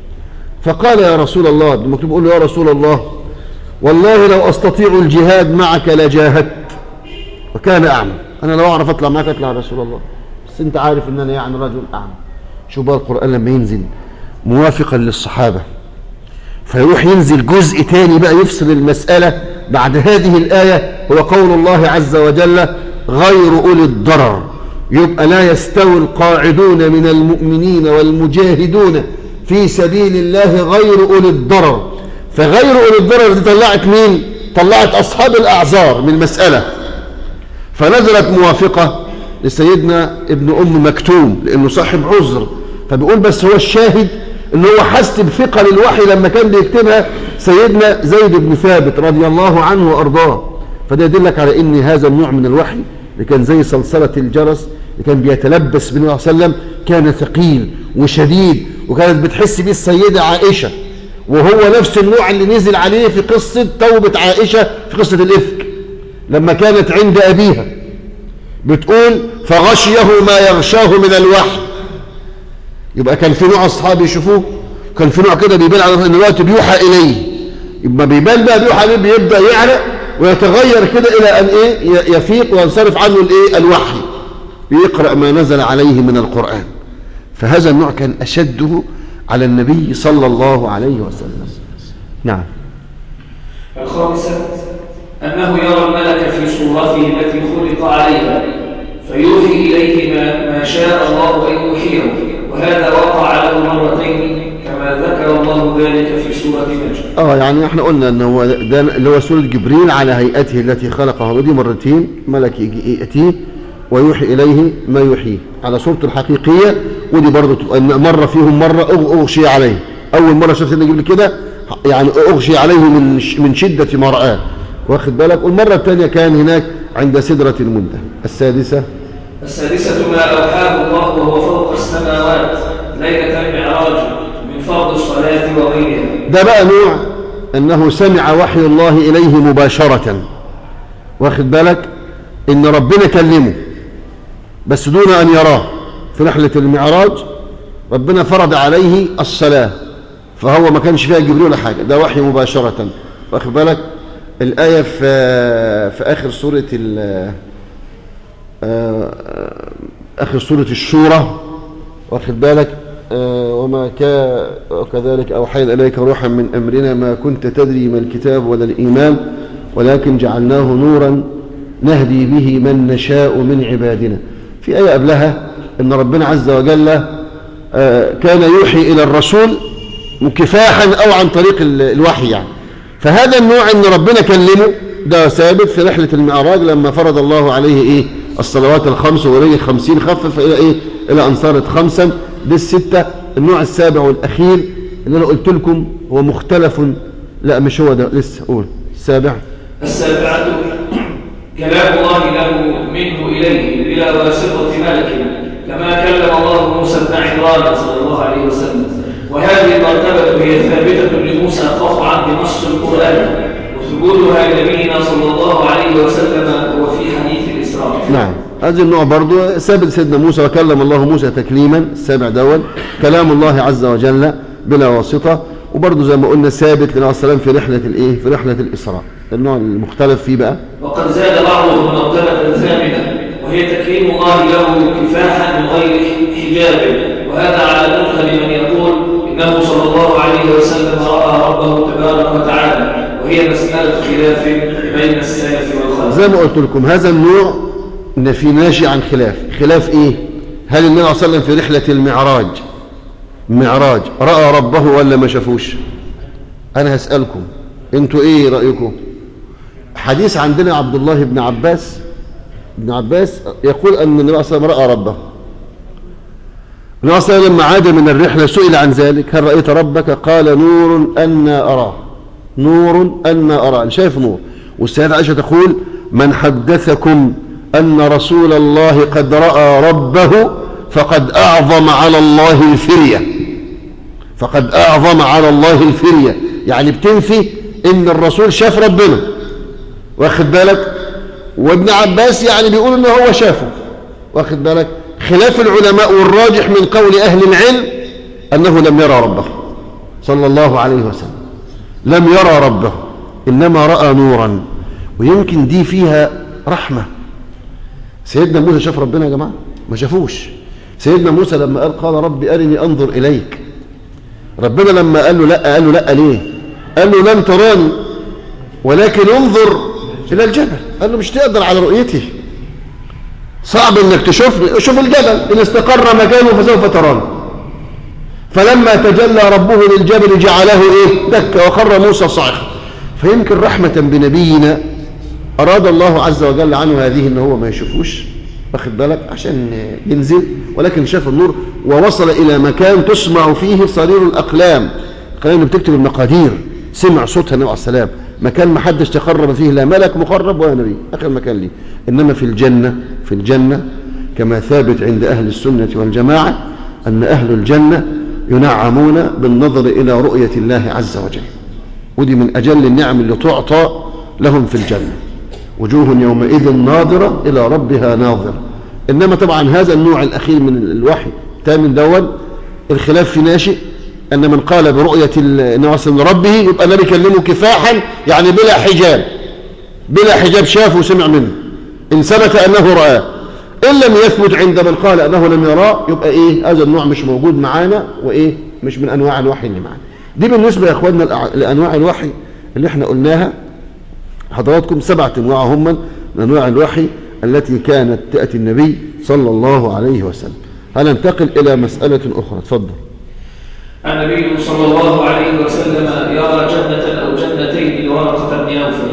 فقال يا رسول الله، ابن مكتوم يقول له يا رسول الله والله لو أستطيع الجهاد معك لجاهدت، وكان أعمى. أنا لو أعرف أطلع معك أطلع يا رسول الله، بس أنت عارف أن أنا يعني رجل أعمى. شوف بقى القرآن لما ينزل موافقا للصحابة فيروح ينزل جزء تاني بقى يفصل المسألة بعد هذه الآية، هو قول الله عز وجل غير أولي الضرر. يبقى لا يستوي القاعدون من المؤمنين والمجاهدون في سبيل الله غير أولي الضرر. فغير أولي الضرر دي طلعت مين؟ طلعت أصحاب الأعذار من المسألة، فنزلت موافقة لسيدنا ابن أم مكتوم لأنه صاحب عذر. فبيقول بس هو الشاهد أنه هو حس بثقة للوحي لما كان بيكتبها سيدنا زيد بن ثابت رضي الله عنه وأرضاه. فده يدلك على أن هذا النوع من الوحي اللي كان زي صلصلة الجرس اللي كان بيتلبس بالنبي صلى الله عليه وسلم كان ثقيل وشديد، وكانت بتحس به السيدة عائشة، وهو نفس النوع اللي نزل عليه في قصة توبة عائشة في قصة الإفك لما كانت عند أبيها بتقول فغشيه ما يغشاه من الوحي. يبقى كان في نوع أصحاب يشوفوه، كان في نوع كده بيبان على ان الوقت بيوحى إليه، يبقى بيبان بقى بيوحى إليه بيبدأ يعرق ويتغير كده إلى أن إيه يفيق وينصرف عنه الإيه الوحي، يقرأ ما نزل عليه من القرآن. فهذا النوع كان أشده على النبي صلى الله عليه وسلم. نعم. الخامسة أنه يرى الملك في صورته التي خلق عليها فيوحي إليه ما, ما شاء الله أن يوحيه، وهذا وقع له مرتين كما ذكر الله ذلك في سورة النجم. اه يعني احنا قلنا ان هو ده اللي هو سورة جبريل على هيئته التي خلقها، ودي مرتين ملك يأتيه ويوحي إليه ما يوحيه على صورته الحقيقية، ودي برضه تبقى مرة فيهم مرة أغشي عليه. أول مرة شفت اللي قبل كده يعني أغشي عليه من من شدة ما رآه، واخد بالك. والمرة الثانية كان هناك عند سدرة المنتهى. السادسة السادسة ما أوحاه الله وهو فوق السماوات ليلة المعراج من فرض الصلاة وغيرها. ده بقى نوع أنه سمع وحي الله إليه مباشرة، واخد بالك، إن ربنا كلمه بس دون أن يراه. في رحلة المعراج ربنا فرض عليه الصلاة، فهو ما كانش فيها جبريل ولا حاجة، ده وحي مباشرة، واخد بالك. الآية في في آخر سورة آخر سورة الشورى، واخد بالك، وما كان وكذلك أوحينا إليك روحا من أمرنا ما كنت تدري ما الكتاب ولا الإيمان ولكن جعلناه نورا نهدي به من نشاء من عبادنا. في آية قبلها إن ربنا عز وجل كان يوحي إلى الرسول كفاحا أو عن طريق الوحي يعني. فهذا النوع إن ربنا كلمه ده ثابت في رحلة المعراج لما فرض الله عليه إيه الصلوات الخمس وليه خمسين خفف إلى إيه إلى أن صارت خمسا. دي الستة. النوع السابع والأخير اللي أنا قلت لكم هو مختلف، لا مش هو ده لسه، قول السابع. السابعة كلام الله له منه إليه بلا واسطة ملك كما كلم الله موسى بن عمران صلى الله عليه وسلم، وهذه المرتبة هي ثابتة لموسى قطعا بنص القرآن، وثبوتها لنبينا صلى الله عليه وسلم هو في حديث الإسراء. نعم هذا النوع برضو ثابت سيدنا موسى وكلم الله موسى تكليما. السابع دول كلام الله عز وجل بلا واسطة، وبرضو زي ما قلنا ثابت لنا السلام في رحلة الايه في رحلة الإسراء. النوع المختلف فيه بقى وقد زاد بعضهم مرتبة ثامنة وهي تكريم الله له كفاحا من غير حجاب، وهذا على مذهب من يقول إنه صلى الله عليه وسلم رأى ربه تبارك وتعالى، وهي مسألة خلاف بين السلف والخلف. زي ما قلت لكم هذا النوع إن في ناشئ عن خلاف. خلاف إيه؟ هل النبي صلى الله عليه وسلم في رحلة المعراج معراج رأى ربه ولا ما شافوش؟ أنا هسألكم أنتوا إيه رأيكم؟ حديث عندنا عبد الله بن عباس ابن عباس يقول أن النبي صلى الله عليه وسلم رأى ربه. النبي صلى الله عليه وسلم لما عاد من الرحلة سئل عن ذلك هل رأيت ربك؟ قال نور أنا أراه. نور أن أرى، أنا شايف نور. والسيدة عائشة تقول من حدثكم أن رسول الله قد رأى ربه فقد أعظم على الله الفرية، فقد أعظم على الله الفرية، يعني بتنفي إن الرسول شاف ربنا، واخد بالك. وابن عباس يعني بيقول إنه هو شافه، واخد بالك. خلاف العلماء، والراجح من قول أهل العلم أنه لم يرى ربه صلى الله عليه وسلم، لم يرى ربه، إنما رأى نورا. ويمكن دي فيها رحمة. سيدنا موسى شاف ربنا يا جماعة؟ ما شافوش. سيدنا موسى لما قال قال ربي أرني أنظر إليك، ربنا لما قال له لا، قال له لا ليه؟ قال له لن تراني ولكن انظر إلى الجبل. قال له مش تقدر على رؤيتي، صعب انك تشوفني، شوف الجبل إن استقر مكانه فسوف تراني. فلما تجلى ربه للجبل جعله ايه؟ دكا وخر موسى صاعقا. فيمكن رحمة بنبينا أراد الله عز وجل عنه هذه إن هو ما يشوفوش، واخد بالك، عشان ينزل، ولكن شاف النور ووصل إلى مكان تسمع فيه صرير الأقلام، الأقلام اللي بتكتب المقادير، سمع صوتها النبي عليه السلام، مكان ما حدش تقرب فيه لا ملك مقرب ولا نبي، آخر مكان ليه. إنما في الجنة، في الجنة كما ثابت عند أهل السنة والجماعة أن أهل الجنة ينعمون بالنظر إلى رؤية الله عز وجل، ودي من أجل النعم اللي تعطى لهم في الجنة. وجوه يومئذ ناظرة إلى ربها ناظرة. إنما طبعا هذا النوع الأخير من الوحي تامن دول الخلاف في ناشئ، أن من قال برؤية النبي صلى الله عليه وسلم ربه يبقى النبي كلمه كفاحا، يعني بلا حجاب، بلا حجاب شافه وسمع منه إن ثبت أنه رآه. إن لم يثبت عند من قال أنه لم يراه يبقى إيه؟ هذا النوع مش موجود معانا، وإيه؟ مش من أنواع الوحي اللي معانا. دي بالنسبة يا أخواننا لأنواع الوحي اللي احنا قلناها حضراتكم. سبعة أنواع هم من أنواع الوحي التي كانت تأتي النبي صلى الله عليه وسلم. هننتقل إلى مسألة أخرى، تفضل. النبي صلى الله عليه وسلم يرى جنة أو جنتين لورقة بن نوفل.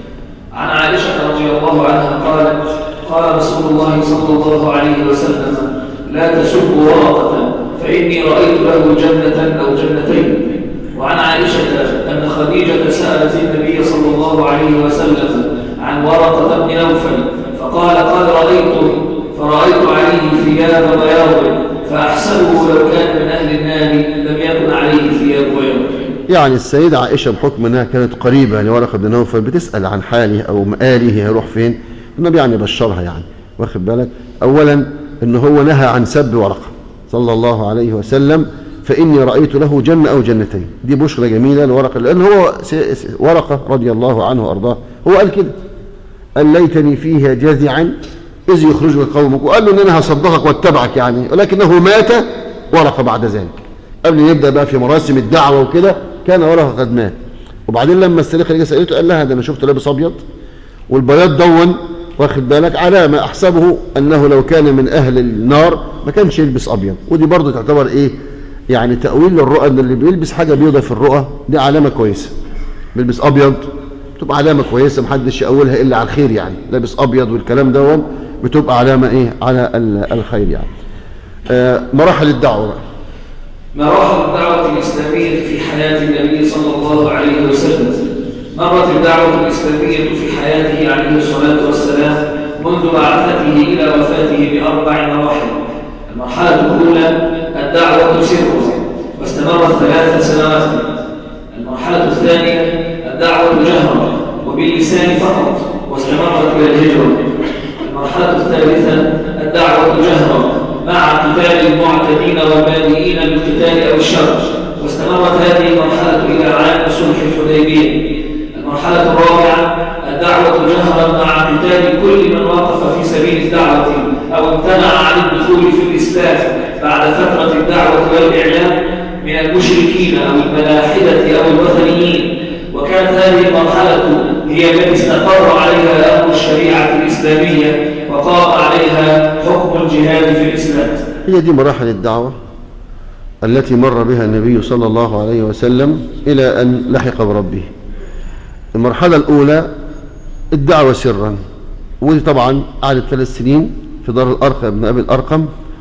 عن عائشة رضي الله عنها قالت قال رسول الله صلى الله عليه وسلم لا تسبوا ورقة فإني رأيت له جنة أو جنتين. وعن عائشة أن خديجة سألت النبي صلى الله عليه وسلم عن ورقة بن نوفل فقال قال رأيته فرأيت عليه ثياب بياض فأحسبه لو كان من أهل النار لم يكن عليه ثياب بياض. يعني السيدة عائشة بحكم أنها كانت قريبة لورقة بن نوفل بتسأل عن حاله أو مآله هيروح فين، النبي يعني بشرها، يعني واخد بالك. أولا أن هو نهى عن سب ورقة صلى الله عليه وسلم، فإني رأيت له جنة أو جنتين، دي بشرى جميلة لورقة، لأن هو ورقة رضي الله عنه وأرضاه هو قال كده، قال ليتني فيها جذعا إذ يخرجك قومك، وقال له إن أنا هصدقك واتبعك يعني، ولكنه مات ورقة بعد ذلك. قبل يبدأ بقى في مراسم الدعوة وكده كان ورقة قد مات. وبعدين لما السليقة اللي سألته قال لها ده أنا شفت لابس أبيض، والبياض دون واخد بالك علامة أحسبه أنه لو كان من أهل النار ما كانش يلبس أبيض. ودي برضه تعتبر إيه يعني تأويل للرؤى، ان اللي بيلبس حاجة بيضة في الرؤى دي علامة كويسة، بيلبس أبيض بتبقى علامة كويسة محدش يأولها إلا على الخير، يعني لابس أبيض والكلام ده بتبقى علامة إيه على الخير يعني. آه مراحل الدعوة بقى. مراحل الدعوة الإسلامية في حياة النبي صلى الله عليه وسلم. مرت الدعوة الإسلامية في حياته عليه الصلاة والسلام منذ بعثته إلى وفاته بأربع مراحل. المرحلة الأولى الدعوة سرا واستمرت ثلاث سنوات. المرحلة الثانية الدعوة جهرا وباللسان فقط واستمرت إلى الهجرة. المرحلة الثالثة الدعوة جهرا مع قتال المعتدين والبادئين بالقتال أو الشر، واستمرت هذه المرحلة إلى عام صلح الحديبية. المرحلة الرابعة الدعوة جهرا مع قتال كل من وقف في سبيل الدعوة أو امتنع عن الدخول في الإسلام بعد فترة الدعوة والإعلام من المشركين أو الملاحدة أو الوثنيين. وكانت هذه المرحلة هي التي استقر عليها أمر الشريعة الإسلامية وقام عليها حكم الجهاد في الإسلام. هي دي مراحل الدعوة التي مر بها النبي صلى الله عليه وسلم إلى أن لحق بربه. المرحلة الأولى الدعوة سرا، ودي طبعا قعدت ثلاث سنين في دار الأرقم ابن أبي الأرقم،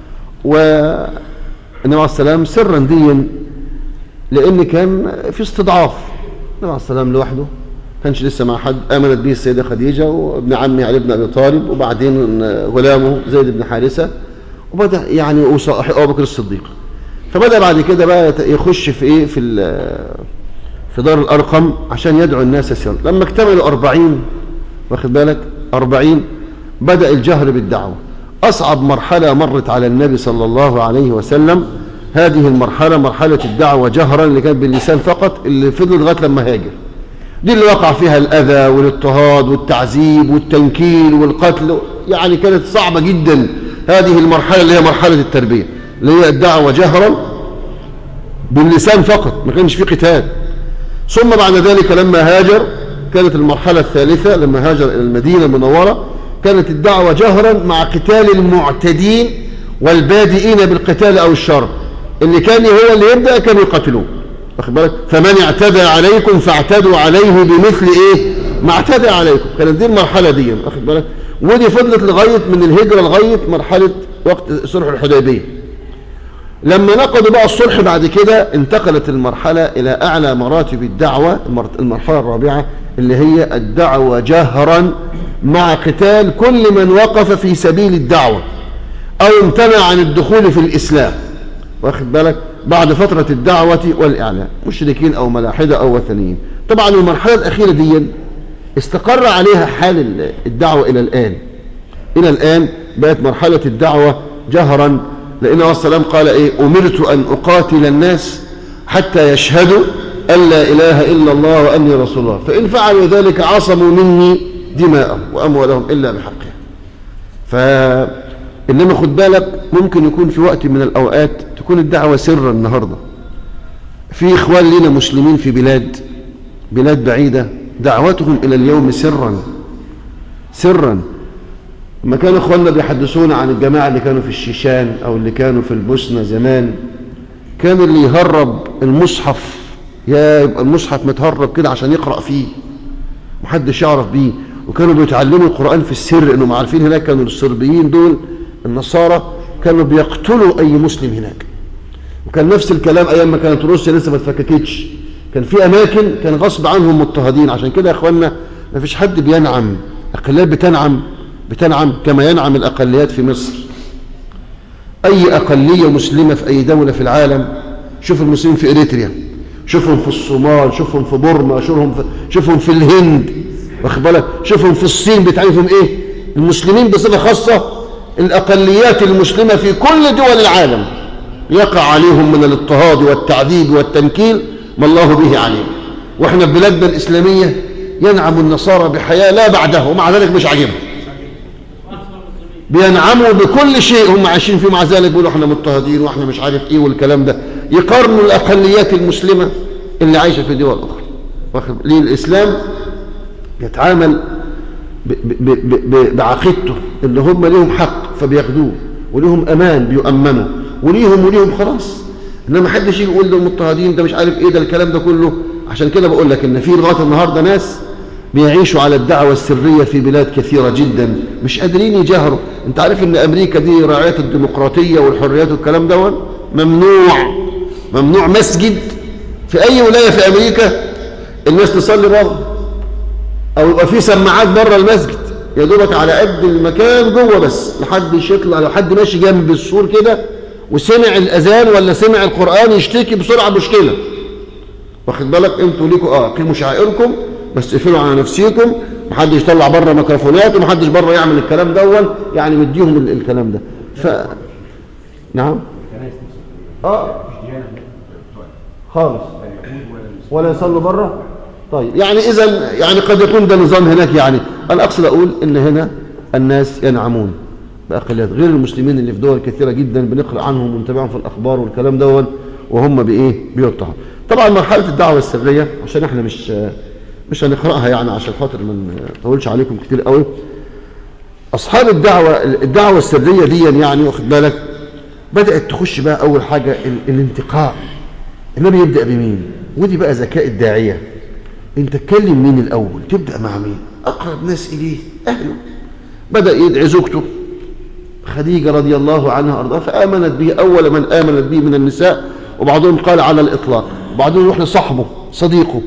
والنبي عليه السلام سرا ديا لأن كان في استضعاف. النبي عليه السلام لوحده، كانش لسه مع حد. آمنت به السيدة خديجة وابن عمي علي بن أبي طالب، وبعدين غلامه زيد بن حارثة، وبدأ يعني أبو بكر الصديق. فبدأ بعد كده بقى يخش في إيه في في دار الأرقم عشان يدعو الناس سرا. لما اكتملوا أربعين، واخد بالك، أربعين، بدأ الجهر بالدعوة. أصعب مرحلة مرت على النبي صلى الله عليه وسلم هذه المرحلة، مرحلة الدعوة جهرا اللي كانت باللسان فقط، اللي فضل لغاية لما هاجر. دي اللي وقع فيها الأذى والاضطهاد والتعذيب والتنكيل والقتل، يعني كانت صعبة جدا هذه المرحلة اللي هي مرحلة التربية، اللي هي الدعوة جهرا باللسان فقط، ما كانش فيه قتال. ثم بعد ذلك لما هاجر كانت المرحلة الثالثة، لما هاجر إلى المدينة المنورة كانت الدعوة جهرا مع قتال المعتدين والبادئين بالقتال أو الشر، اللي كان هو اللي يبدأ كانوا يقتلوه، واخد بالك، فمن اعتدى عليكم فاعتدوا عليه بمثل ايه ما اعتدى عليكم. كانت دي المرحلة دي، واخد بالك، ودي فضلت لغاية من الهجرة لغاية مرحلة وقت صلح الحديبية. لما نقضوا بقى الصلح بعد كده انتقلت المرحلة إلى أعلى مراتب الدعوة، المرحلة الرابعة اللي هي الدعوة جهرا مع قتال كل من وقف في سبيل الدعوة أو امتنع عن الدخول في الإسلام، واخد بالك، بعد فترة الدعوة والإعلان، مشركين أو ملاحدة أو وثنيين. طبعا المرحلة الأخيرة دي استقر عليها حال الدعوة إلى الآن. إلى الآن بقت مرحلة الدعوة جهرا، لأن عليه السلام قال إيه: أمرت أن أقاتل الناس حتى يشهدوا أن لا إله إلا الله وأني رسول الله، فإن فعلوا ذلك عصموا مني دماءهم وأموالهم إلا بحقها. فإنما خد بالك ممكن يكون في وقت من الأوقات تكون الدعوة سرا. النهاردة في إخوان لنا مسلمين في بلاد بلاد بعيدة دعوتهم إلى اليوم سرا سرا. لما كانوا إخواننا بيحدثونا عن الجماعة اللي كانوا في الشيشان أو اللي كانوا في البوسنة زمان، كان اللي يهرب المصحف، يا يبقى المصحف متهرب كده عشان يقرأ فيه محدش يعرف بيه، وكانوا بيتعلموا القرآن في السر، انهم عارفين هناك كانوا الصربيين دول النصارى كانوا بيقتلوا اي مسلم هناك. وكان نفس الكلام ايام ما كانت روسيا لسه ما اتفككتش، كان في اماكن كان غصب عنهم مضطهدين. عشان كده يا اخوانا ما فيش حد بينعم، اقليات بتنعم بتنعم كما ينعم الاقليات في مصر. اي اقلية مسلمة في اي دولة في العالم، شوف المسلمين في اريتريا، شوفهم في الصومال، شوفهم في بورما، شوفهم في, شوفهم في الهند، واخد بالك، شوفهم في الصين بتعرفهم ايه. المسلمين بصفة خاصة الاقليات المسلمة في كل دول العالم يقع عليهم من الاضطهاد والتعذيب والتنكيل ما الله به عليهم. واحنا في بلادنا الاسلامية ينعم النصارى بحياة لا بعده، ومع ذلك مش عاجبهم، بينعموا بكل شيء هم عايشين فيه، مع ذلك بيقولوا احنا مضطهدين واحنا مش عارف ايه والكلام ده. يقارنوا الاقليات المسلمة اللي عايشة في دول اخرى. ليه؟ الاسلام يتعامل ب ب ب بعقيدته اللي هم ليهم حق فبياخدوه، وليهم امان بيؤمنوا، وليهم وليهم خلاص. انما حدش يجي يقول ده المضطهدين ده مش عارف ايه ده الكلام ده كله. عشان كده بقول لك ان في لغايه النهارده ناس بيعيشوا على الدعوة السرية في بلاد كثيرة جدا، مش قادرين يجاهروا. انت عارف ان امريكا دي راعية الديمقراطية والحريات والكلام ده، ممنوع ممنوع مسجد في اي ولاية في امريكا الناس تصلي بره، او يبقى في سماعات بره المسجد يا دوبك على قد المكان جوه بس، محدش يطلع. لو حد ماشي جنب السور كده وسمع الاذان ولا سمع القرآن يشتكي بسرعة مشكلة، واخد بالك. انتوا ليكوا اه قيموا شعائركم بس اقفلوا على نفسيكم، محدش يطلع بره ميكروفونات ومحدش بره يعمل الكلام دون، يعني مديهم الكلام ده. ف نعم اه خالص ولا يصلوا بره. طيب يعني اذا يعني قد يكون ده نظام هناك. يعني انا اقصد اقول ان هنا الناس ينعمون باقليات غير المسلمين اللي في دول كثيره جدا بنقرا عنهم ونتابعهم في الاخبار والكلام دون، وهم بايه بيضطهدوا. طبعا مرحله الدعوه السريه عشان احنا مش مش هنقرأها يعني عشان خاطر ما نطولش عليكم كتير قوي. أصحاب الدعوة الدعوة السرية دي يعني واخد بالك بدأت تخش بقى أول حاجة الانتقاء. النبي يبدأ بمين؟ ودي بقى ذكاء الداعية. أنت تكلم مين الأول؟ تبدأ مع مين؟ أقرب ناس إليه أهله. بدأ يدعي زوجته خديجة رضي الله عنها أرضاها، فآمنت به أول من آمنت به من النساء، وبعضهم قال على الإطلاق، وبعضهم يروح لصاحبه صديقه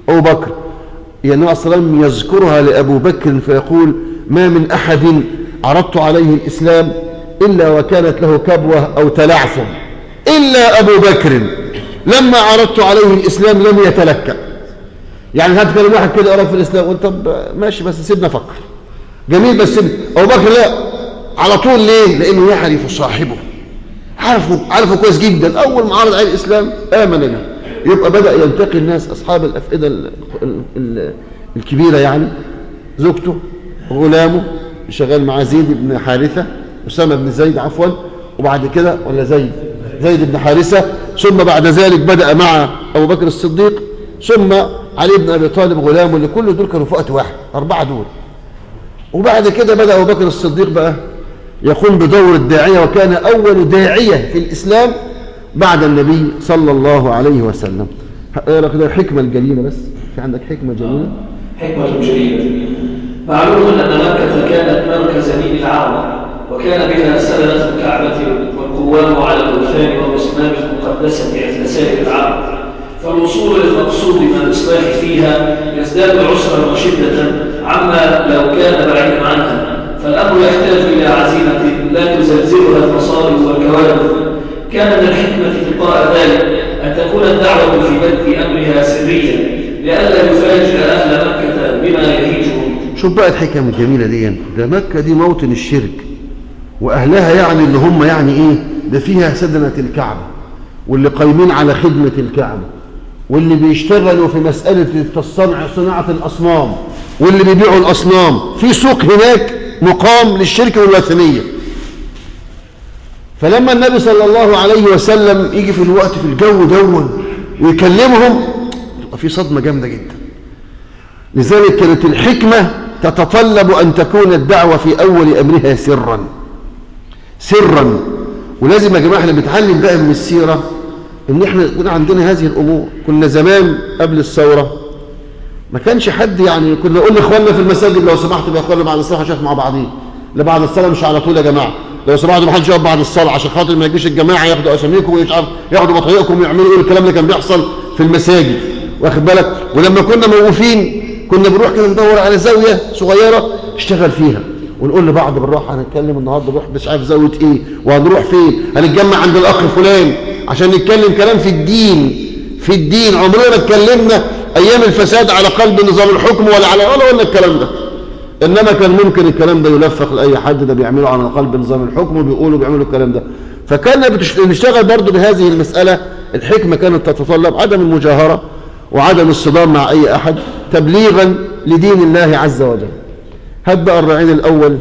أبو بكر، يعني النبي صلى الله عليه وسلم يذكرها لأبو بكر فيقول ما من أحد عرضت عليه الإسلام إلا وكانت له كبوة أو تلعثم إلا أبو بكر لما عرضت عليه الإسلام لم يتلكأ. يعني هتكلم واحد كده قرب في الإسلام وانت ماشي بس سيبنا فكر جميل بس سيبنا. أبو بكر لا، على طول. ليه؟ لأنه يعرف صاحبه، عارفه عارفه كويس جدا. أول ما عرض عليه الإسلام آمن به. يبقى بدأ ينتقي الناس أصحاب الأفئدة ال ال ال الكبيرة، يعني زوجته، غلامه شغال مع زيد بن حارثة، أسامة بن زيد عفوا، وبعد كده ولا زيد زيد بن حارثة، ثم بعد ذلك بدأ مع أبو بكر الصديق، ثم علي بن أبي طالب غلامه، اللي كل دول كانوا في وقت واحد، أربعة دول. وبعد كده بدأ أبو بكر الصديق بقى يقوم بدور الداعية، وكان أول داعية في الإسلام بعد النبي صلى الله عليه وسلم. اقرا كده الحكمة الجليلة، بس في عندك حكمة جليلة. حكمة جليلة. معلوم أن مكة كانت مركز دين العرب، وكان بها سلنة الكعبة والقوام على الأوثان والأصنام المقدسة مثل سائر العرب، فالوصول للمقصود من الإصلاح فيها يزداد عسرا وشدة عما لو كان بعيدا عنها، فالأمر يحتاج إلى عزيمة لا تزلزلها المصائب والكوارث. كان من الحكمة تلقاء ذلك أن تكون الدعوة في بدء أمرها سريا لئلا يفاجئ أهل مكة بما يهيجهم. شوف بقى الحكم الجميلة دي، ده مكة دي موطن الشرك، وأهلها يعني اللي هم يعني إيه، ده فيها سدنة الكعبة، واللي قايمين على خدمة الكعبة، واللي بيشتغلوا في مسألة التصنع صناعة الأصنام، واللي بيبيعوا الأصنام، في سوق هناك مقام للشرك والوثنية. فلما النبي صلى الله عليه وسلم يجي في الوقت في الجو دون ويكلمهم، تبقى في صدمة جامدة جدا. لذلك كانت الحكمة تتطلب أن تكون الدعوة في أول أمرها سرا سرا. ولازم يا جماعة احنا بنتعلم بقى من السيرة ان احنا يكون عندنا هذه الأمور. كنا زمان قبل الثورة ما كانش حد، يعني كنا نقول لاخواننا في المساجد لو سمحتوا يا اخوانا بعد الصلاة هنشوف مع بعضين، لا بعد الصلاة مش على طول يا جماعة، لو سمحتوا ما حدش يقف بعد الصلاة عشان خاطر ما يجيش الجماعة ياخدوا اساميكم ومش عارف ياخدوا بطايقكم ويعملوا ايه. الكلام اللي كان بيحصل في المساجد واخد بالك. ولما كنا موقوفين كنا بنروح كده ندور على زاوية صغيرة نشتغل فيها، ونقول لبعض بالراحة هنتكلم النهارده نروح مش عارف زاوية ايه وهنروح فين، هنتجمع عند الاخ فلان عشان نتكلم كلام في الدين. في الدين عمرنا ما اتكلمنا ايام الفساد على قلب نظام الحكم ولا على ولا قلنا الكلام ده، انما كان ممكن الكلام ده يلفق لاي حد، ده بيعملوا على قلب نظام الحكم وبيقولوا بيعملوا الكلام ده. فكان بنشتغل برضه بهذه المسألة. الحكمة كانت تتطلب عدم المجاهرة وعدم الصدام مع اي احد تبليغا لدين الله عز وجل. هات بقى الرعيل الاول.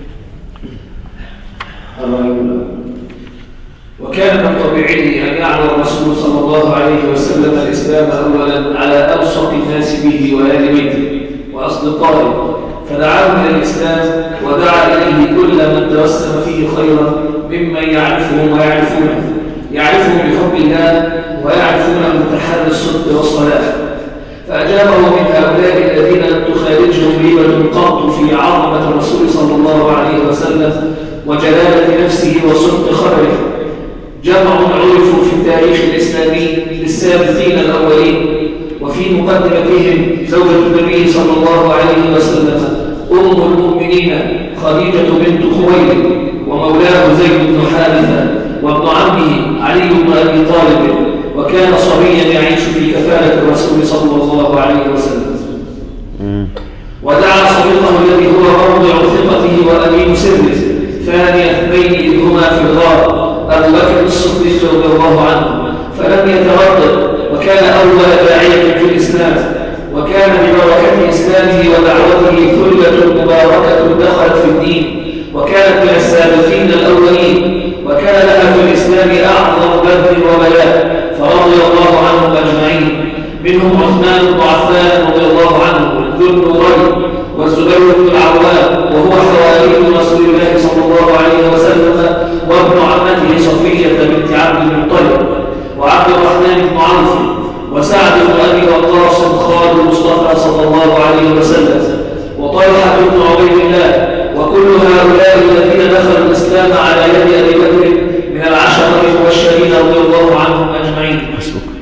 وكان من طبيعه أن يعلم الرسول صلى الله عليه وسلم الإسلام أولا على أوسط الناس به وآل بيته وأصدقائه، فدعاهم إلى الإسلام ودعا إليه كل من توسم فيه خيرا ممن يعرفهم ويعرفونه، يعرفهم بحب الله ويعرفونه بتحري الصدق والصلاح. فأجابه من هؤلاء الذين لم تخالجهم ريبة قط في عظمة الرسول صلى الله عليه وسلم وجلالة نفسه وصدق خبره جمع عرفوا في التاريخ الإسلامي للسابقين الأولين، وفي مقدمتهم زوجة النبي صلى الله عليه وسلم أم المؤمنين خديجة بنت خويلد، ومولاه زيد بن حارثة، وابن عمه علي بن أبي طالب، وكان صبيا يعيش في كفالة الرسول صلى الله عليه وسلم. ودعا صديقه الذي هو موضع ثقته وأمين سره ثاني اثنين إذ هما في الغار أبو بكر الصديق رضي الله عنه، فلم يتردد وكان أول داعية في الإسلام، وكان ببركة إسلامه ودعوته ثلة مباركة دخلت في الدين، وكانت من السابقين الأولين، وكان لها في الإسلام أعظم بذل وبلاء، فرضي الله عنهم أجمعين. منهم عثمان بن عفان رضي الله عنه ذو النورين، والزبير بن العوام وهو حواري رسول الله صلى الله عليه وسلم، وابن عمته صفية بنت عبد المطلب، وعبد الرحمن بن عوف، وسعد بن أبي وقاص خال المصطفى صلى الله عليه وسلم، وطلحة بن عبيد الله، وكل هؤلاء الذين دخلوا الإسلام على يد أبي بكر من العشرة المبشرين رضي الله عنهم أجمعين.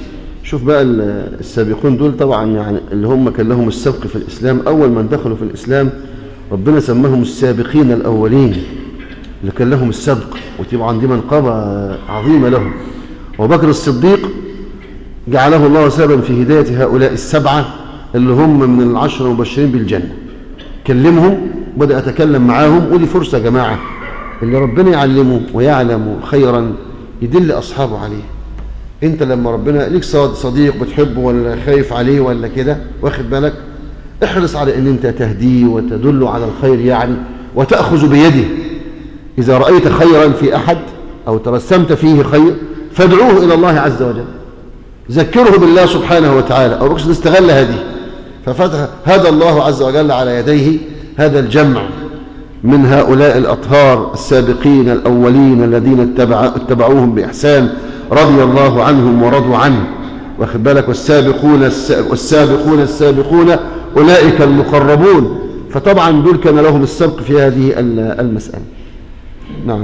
شوف بقى السابقون دول طبعا يعني اللي هم كان لهم السبق في الإسلام، أول من دخلوا في الإسلام ربنا سماهم السابقين الأولين اللي كان لهم السبق، وطبعا دي منقبة عظيمة لهم. وبكر الصديق جعله الله سببا في هداية هؤلاء السبعة اللي هم من العشرة المبشرين بالجنة. كلمهم، بدأ أتكلم معاهم، ودي فرصة يا جماعة اللي ربنا يعلمه ويعلم خيرا يدل أصحابه عليه. انت لما ربنا ليك صديق بتحبه ولا خايف عليه ولا كده، واخد بالك، احرص على ان انت تهديه وتدله على الخير يعني، وتأخذ بيده. إذا رأيت خيرا في أحد أو ترسمت فيه خير فادعوه إلى الله عز وجل، ذكره بالله سبحانه وتعالى، أو ركز نستغل هذه. ففتح هذا الله عز وجل على يديه هذا الجمع من هؤلاء الأطهار السابقين الأولين الذين اتبع اتبعوهم بإحسان رضي الله عنهم ورضوا عنه، واخد بالك، والسابقون والسابقون السابقون أولئك المقربون. فطبعا دول كان لهم السبق في هذه المسألة. نعم.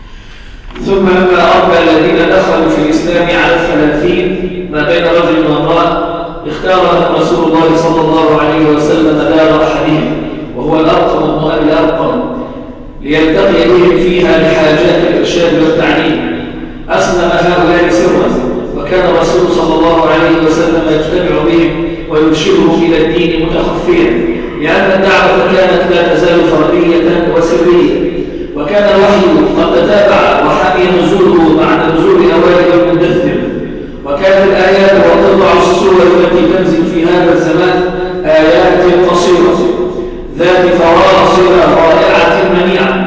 ثم لما أربى الذين دخلوا في الإسلام على الثلاثين ما بين رجل وامرأة، اختار رسول الله صلى الله عليه وسلم دار أحدهم وهو الأرقم بن أبي الأرقم ليلتقي بهم فيها لحاجات الإرشاد والتعليم. أسلم هؤلاء سرا، وكان الرسول صلى الله عليه وسلم يجتمع بهم ويرشدهم إلى الدين متخفيا، لأن الدعوة كانت لا تزال فردية وسرية، وكان الوحي قد تتابع وحمي نزوله بعد نزول أوائل المدثر، وكانت الآيات وتضع السور التي تنزل في هذا الزمان آيات قصيرة ذات فواصل رائعة منيعة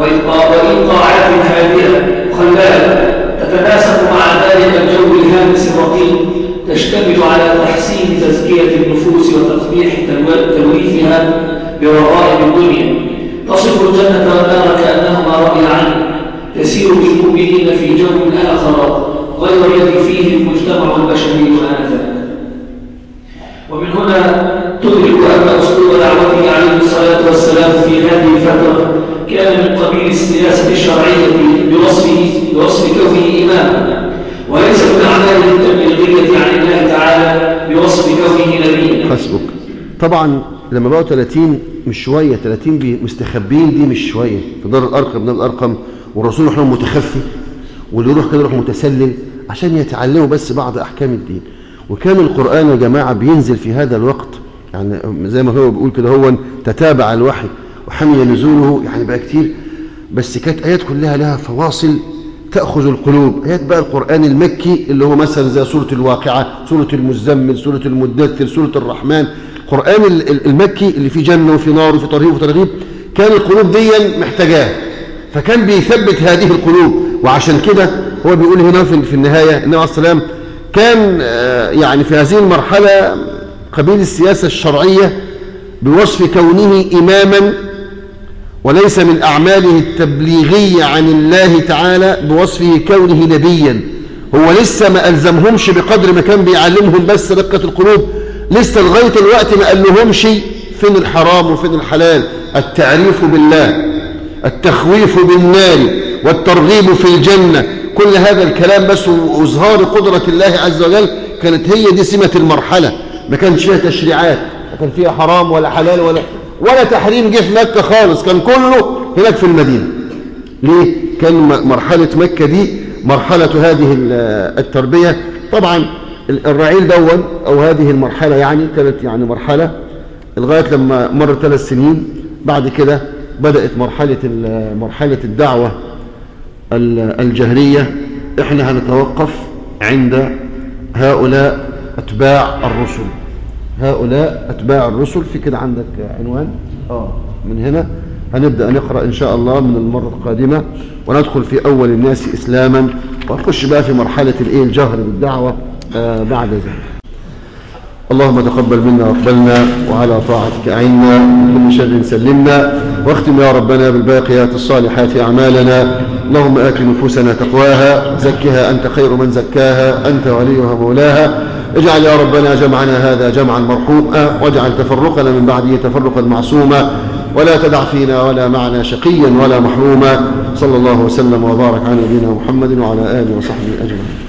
وإيقاعات هادئة خلابة تتناسب مع ذلك الجو الهامس الرقيق، تشتمل على تحسين تزكية النفوس وتقبيح تلويثها برغائب الدنيا، تصف الجنة والنار كأنهما رأي عين، تسير بالمؤمنين في جو آخر غير الذي فيه المجتمع البشري آنذاك. ومن هنا تدرك أن أسلوب دعوته عليه الصلاة والسلام في هذه الفترة كان من قبيل السياسة الشرعية بوصفه بوصف كونه إماما، وليس من أعماله التبليغية عن الله تعالى بوصف كونه نبيا. حسبك. طبعا لما بقوا ثلاثين مش شوية، ثلاثين مستخبين دي مش شوية في دار الأرقم ابن الأرقم، والرسول يروح متخفي، واللي يروح كده يروح متسلل عشان يتعلموا بس بعض أحكام الدين. وكان القرآن يا جماعة بينزل في هذا الوقت، يعني زي ما هو بيقول كده، هو تتابع الوحي وحمي نزوله، يعني بقى كتير، بس كانت آيات كلها لها فواصل تأخذ القلوب. آيات بقى القرآن المكي اللي هو مثلا زي سورة الواقعة، سورة المزمل، سورة المدثر، سورة الرحمن. القرآن المكي اللي فيه جنة وفي نار وفي ترهيب وفي ترغيب، كان القلوب دي محتاجاه، فكان بيثبت هذه القلوب. وعشان كده هو بيقول هنا في النهاية النبي عليه الصلاة والسلام كان يعني في هذه المرحلة قبيل السياسة الشرعية بوصف كونه إماما، وليس من أعماله التبليغية عن الله تعالى بوصفه كونه نبيا. هو لسه ما ألزمهمش بقدر ما كان بيعلمهم بس رقة القلوب، لسه لغاية الوقت ما قال لهمش فين الحرام وفين الحلال، التعريف بالله، التخويف بالنار، والترغيب في الجنة، كل هذا الكلام بس وإظهار قدرة الله عز وجل. كانت هي دي سمة المرحلة، ما كانش فيها تشريعات، ما كان فيها حرام ولا حلال ولا ولا تحريم جه في مكة خالص، كان كله هناك في المدينة. ليه؟ كان مرحلة مكة دي مرحلة هذه التربية. طبعا الرعيل دون أو هذه المرحلة يعني كانت يعني مرحلة لغاية لما مر ثلاث سنين. بعد كده بدأت مرحلة مرحلة الدعوة الجهرية. احنا هنتوقف عند هؤلاء أتباع الرسل. هؤلاء أتباع الرسل، في كده عندك عنوان آه من هنا هنبدأ نقرأ إن شاء الله من المرة القادمة، وندخل في أول الناس إسلاما، ونخش بقى في مرحلة الإيه الجهر بالدعوة آه بعد ذلك. اللهم تقبل منا واقبلنا، وعلى طاعتك أعنا، من كل شر سلمنا، واختم يا ربنا بالباقيات الصالحات أعمالنا. اللهم آت نفوسنا تقواها، زكها أنت خير من زكاها، أنت وليها مولاها. اجعل يا ربنا جمعنا هذا جمعا مرحوما، واجعل تفرقنا من بعده تفرقا معصوما، ولا تدع فينا ولا معنا شقيا ولا محروما. صلى الله وسلم وبارك على نبينا محمد وعلى آله وصحبه أجمعين.